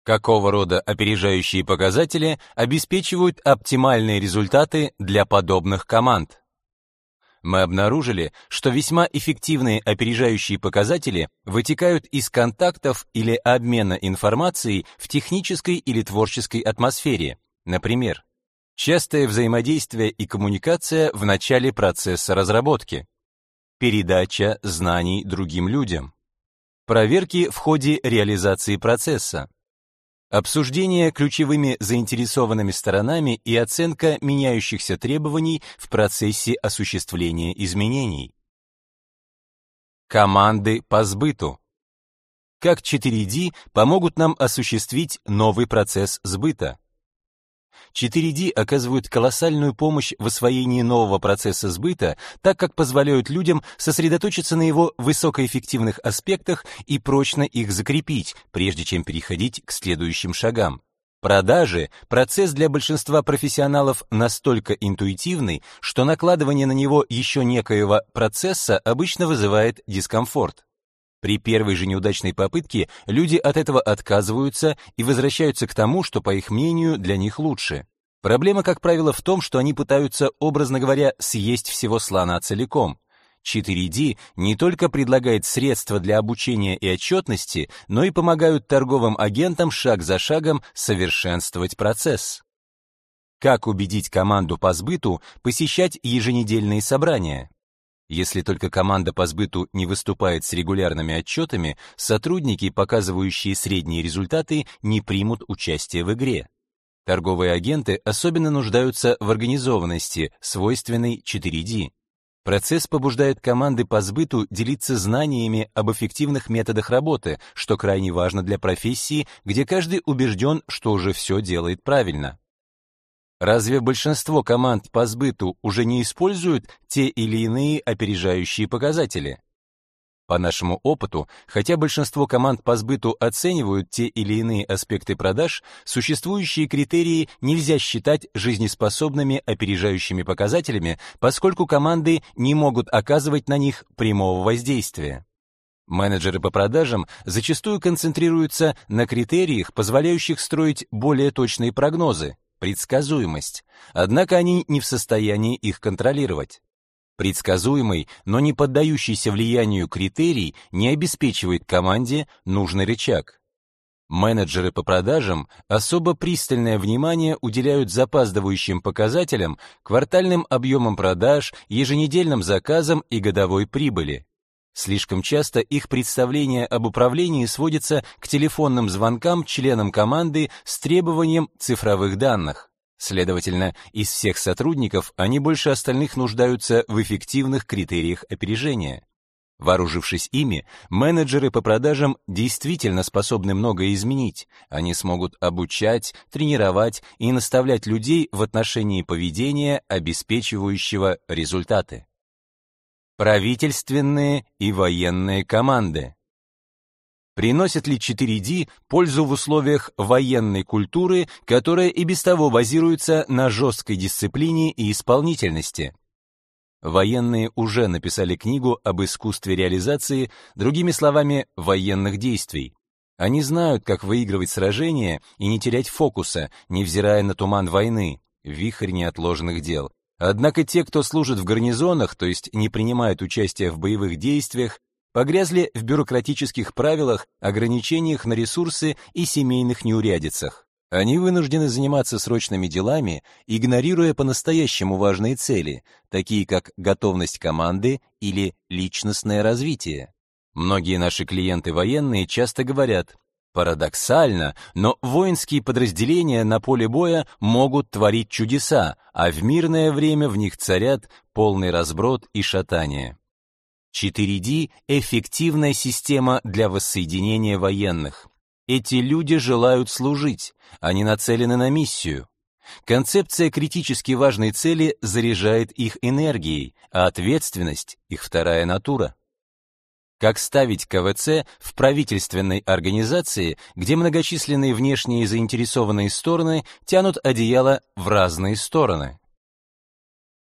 Какого рода опережающие показатели обеспечивают оптимальные результаты для подобных команд? Мы обнаружили, что весьма эффективные опережающие показатели вытекают из контактов или обмена информацией в технической или творческой атмосфере. Например, частое взаимодействие и коммуникация в начале процесса разработки, передача знаний другим людям, проверки в ходе реализации процесса, обсуждение ключевыми заинтересованными сторонами и оценка меняющихся требований в процессе осуществления изменений. Команды по сбыту. Как 4D помогут нам осуществить новый процесс сбыта? 4D оказывают колоссальную помощь в освоении нового процесса сбыта, так как позволяют людям сосредоточиться на его высокоэффективных аспектах и прочно их закрепить, прежде чем переходить к следующим шагам. Продажи – процесс для большинства профессионалов настолько интуитивный, что накладывание на него еще некоего процесса обычно вызывает дискомфорт. При первой же неудачной попытке люди от этого отказываются и возвращаются к тому, что, по их мнению, для них лучше. Проблема, как правило, в том, что они пытаются, образно говоря, съесть всего слона целиком. 4D не только предлагает средства для обучения и отчетности, но и помогают торговым агентам шаг за шагом совершенствовать процесс. Как убедить команду по сбыту посещать еженедельные собрания? Если только команда по сбыту не выступает с регулярными отчетами, сотрудники, показывающие средние результаты, не примут участие в игре. Торговые агенты особенно нуждаются в организованности, свойственной 4D. Процесс побуждает команды по сбыту делиться знаниями об эффективных методах работы, что крайне важно для профессии, где каждый убежден, что уже все делает правильно. Разве большинство команд по сбыту уже не используют те или иные опережающие показатели? По нашему опыту, хотя большинство команд по сбыту оценивают те или иные аспекты продаж, существующие критерии нельзя считать жизнеспособными опережающими показателями, поскольку команды не могут оказывать на них прямого воздействия. Менеджеры по продажам зачастую концентрируются на критериях, позволяющих строить более точные прогнозы, предсказуемость, однако они не в состоянии их контролировать. Предсказуемый, но не поддающийся влиянию критерий не обеспечивает команде нужный рычаг. Менеджеры по продажам особо пристальное внимание уделяют запаздывающим показателям, квартальным объемам продаж, еженедельным заказам и годовой прибыли. Слишком часто их представление об управлении сводится к телефонным звонкам членам команды с требованием цифровых данных. Следовательно, из всех сотрудников они больше остальных нуждаются в эффективных критериях опережения. Вооружившись ими, менеджеры по продажам действительно способны многое изменить. Они смогут обучать, тренировать и наставлять людей в отношении поведения, обеспечивающего результаты. Правительственные и военные команды. Приносит ли 4D пользу в условиях военной культуры, которая и без того базируется на жесткой дисциплине и исполнительности? Военные уже написали книгу об искусстве реализации, другими словами, военных действий. Они знают, как выигрывать сражения и не терять фокуса, невзирая на туман войны, вихрь неотложных дел. Однако те, кто служит в гарнизонах, то есть не принимают участия в боевых действиях, погрязли в бюрократических правилах, ограничениях на ресурсы и семейных неурядицах. Они вынуждены заниматься срочными делами, игнорируя по-настоящему важные цели, такие как готовность команды или личностное развитие. Многие наши клиенты военные часто говорят: парадоксально, но воинские подразделения на поле боя могут творить чудеса, а в мирное время в них царят полный разброд и шатание. 4D – эффективная система для воссоединения военных. Эти люди желают служить, они нацелены на миссию. Концепция критически важной цели заряжает их энергией, а ответственность – их вторая натура. Как ставить КВЦ в правительственной организации, где многочисленные внешние заинтересованные стороны тянут одеяло в разные стороны?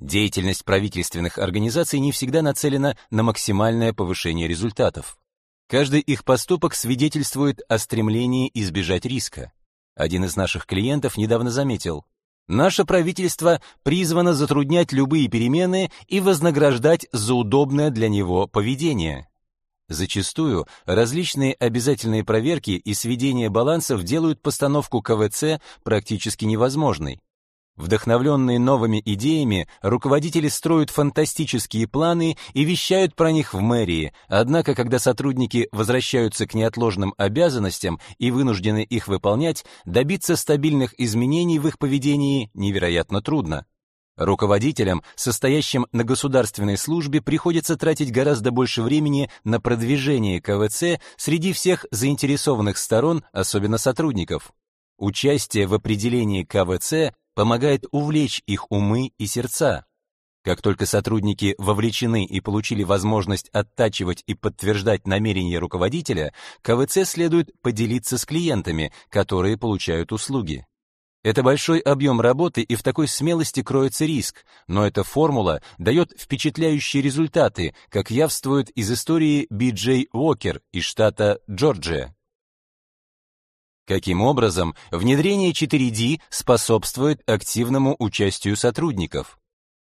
Деятельность правительственных организаций не всегда нацелена на максимальное повышение результатов. Каждый их поступок свидетельствует о стремлении избежать риска. Один из наших клиентов недавно заметил: «Наше правительство призвано затруднять любые перемены и вознаграждать за удобное для него поведение». Зачастую различные обязательные проверки и сведение балансов делают постановку КВЦ практически невозможной. Вдохновленные новыми идеями, руководители строят фантастические планы и вещают про них в мэрии, однако, когда сотрудники возвращаются к неотложным обязанностям и вынуждены их выполнять, добиться стабильных изменений в их поведении невероятно трудно. Руководителям, состоящим на государственной службе, приходится тратить гораздо больше времени на продвижение КВЦ среди всех заинтересованных сторон, особенно сотрудников. Участие в определении КВЦ помогает увлечь их умы и сердца. Как только сотрудники вовлечены и получили возможность оттачивать и подтверждать намерения руководителя, КВЦ следует поделиться с клиентами, которые получают услуги. Это большой объем работы, и в такой смелости кроется риск, но эта формула дает впечатляющие результаты, как явствует из истории Би.Джей Уокер из штата Джорджия. Каким образом внедрение 4D способствует активному участию сотрудников?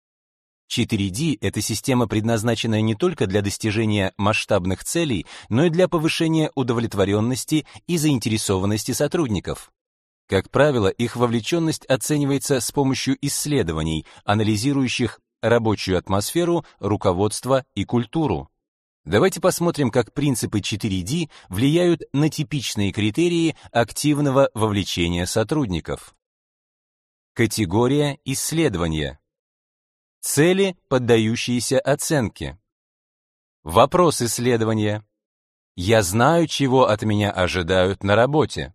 4D — это система, предназначенная не только для достижения масштабных целей, но и для повышения удовлетворенности и заинтересованности сотрудников. Как правило, их вовлеченность оценивается с помощью исследований, анализирующих рабочую атмосферу, руководство и культуру. Давайте посмотрим, как принципы 4D влияют на типичные критерии активного вовлечения сотрудников. Категория исследования. Цели, поддающиеся оценке. Вопрос исследования. Я знаю, чего от меня ожидают на работе.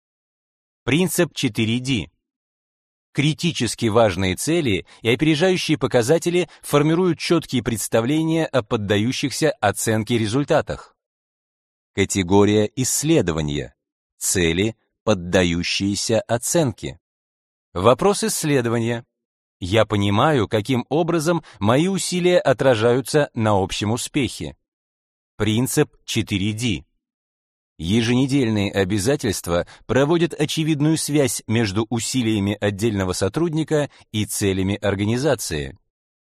Принцип 4D. Критически важные цели и опережающие показатели формируют четкие представления о поддающихся оценке результатах. Категория исследования. Цели, поддающиеся оценке. Вопрос исследования. Я понимаю, каким образом мои усилия отражаются на общем успехе. Принцип 4D. Еженедельные обязательства проводят очевидную связь между усилиями отдельного сотрудника и целями организации.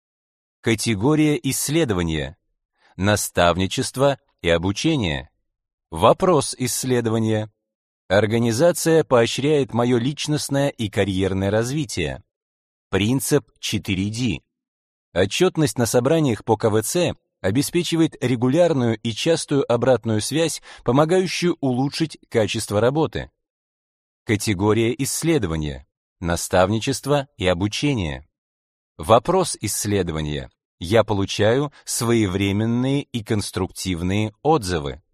Категория исследования. Наставничество и обучение. Вопрос исследования. Организация поощряет мое личностное и карьерное развитие. Принцип 4D. Отчетность на собраниях по КВЦ обеспечивает регулярную и частую обратную связь, помогающую улучшить качество работы. Категория исследования. Наставничество и обучение. Вопрос исследования. Я получаю своевременные и конструктивные отзывы.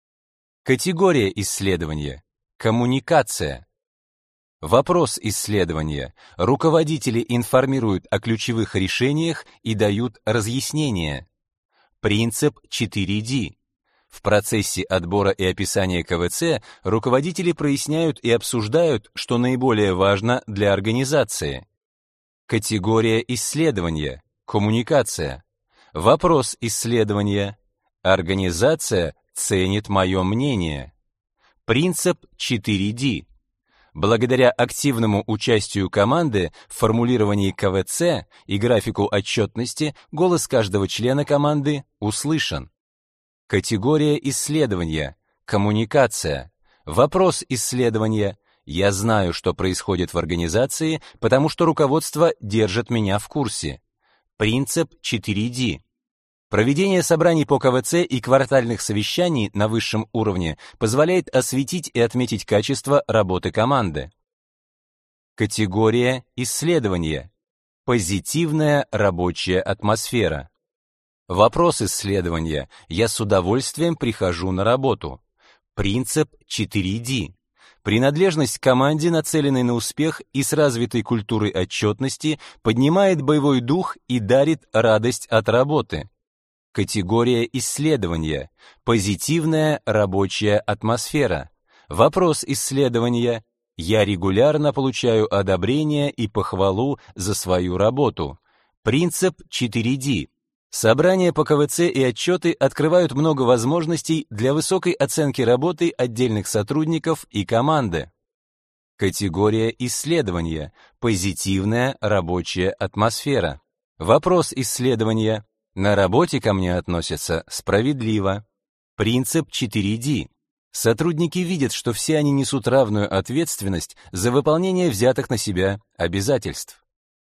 Категория исследования. Коммуникация. Вопрос исследования. Руководители информируют о ключевых решениях и дают разъяснения. Принцип 4D. В процессе отбора и описания КВЦ руководители проясняют и обсуждают, что наиболее важно для организации. Категория исследования. Коммуникация. Вопрос исследования. Организация ценит мое мнение. Принцип 4D. Благодаря активному участию команды в формулировании КВЦ и графику отчетности голос каждого члена команды услышан. Категория исследования. Коммуникация. Вопрос исследования. Я знаю, что происходит в организации, потому что руководство держит меня в курсе. Принцип 4D. Проведение собраний по КВЦ и квартальных совещаний на высшем уровне позволяет осветить и отметить качество работы команды. Категория исследования. Позитивная рабочая атмосфера. Вопрос исследования. Я с удовольствием прихожу на работу. Принцип 4D. Принадлежность к команде, нацеленной на успех и с развитой культурой отчетности, поднимает боевой дух и дарит радость от работы. Категория исследования. Позитивная рабочая атмосфера. Вопрос исследования. Я регулярно получаю одобрение и похвалу за свою работу. Принцип 4D. Собрания по КВЦ и отчеты открывают много возможностей для высокой оценки работы отдельных сотрудников и команды. Категория исследования. Позитивная рабочая атмосфера. Вопрос исследования. На работе ко мне относятся справедливо. Принцип 4D. Сотрудники видят, что все они несут равную ответственность за выполнение взятых на себя обязательств.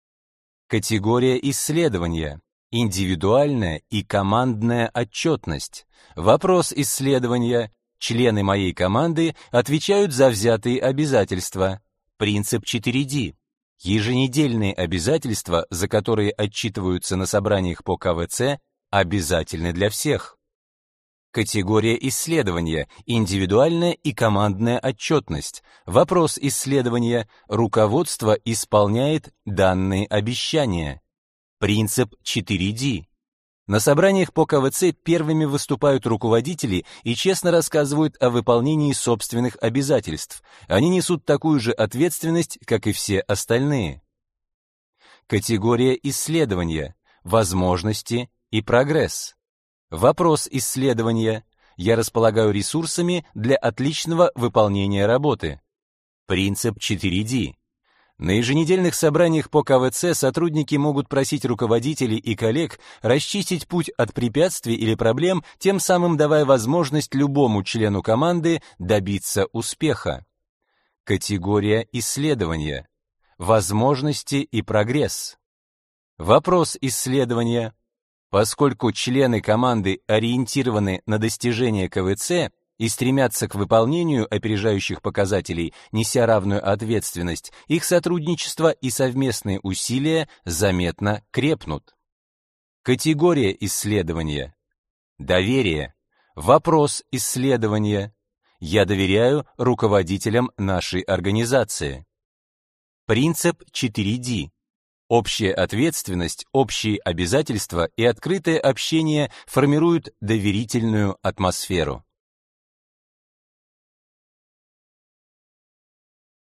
Категория исследования. Индивидуальная и командная отчетность. Вопрос исследования. Члены моей команды отвечают за взятые обязательства. Принцип 4D. Еженедельные обязательства, за которые отчитываются на собраниях по КВЦ, обязательны для всех. Категория исследования. Индивидуальная и командная отчетность. Вопрос исследования. Руководство исполняет данные обещания. Принцип 4D. На собраниях по КВЦ первыми выступают руководители и честно рассказывают о выполнении собственных обязательств. Они несут такую же ответственность, как и все остальные. Категория исследования. Возможности и прогресс. Вопрос исследования. Я располагаю ресурсами для отличного выполнения работы. Принцип 4D. На еженедельных собраниях по КВЦ сотрудники могут просить руководителей и коллег расчистить путь от препятствий или проблем, тем самым давая возможность любому члену команды добиться успеха. Категория исследования. Возможности и прогресс. Вопрос исследования. Поскольку члены команды ориентированы на достижение КВЦ и стремятся к выполнению опережающих показателей, неся равную ответственность, их сотрудничество и совместные усилия заметно крепнут. Категория исследования. Доверие. Вопрос исследования. Я доверяю руководителям нашей организации. Принцип 4D. Общая ответственность, общие обязательства и открытое общение формируют доверительную атмосферу.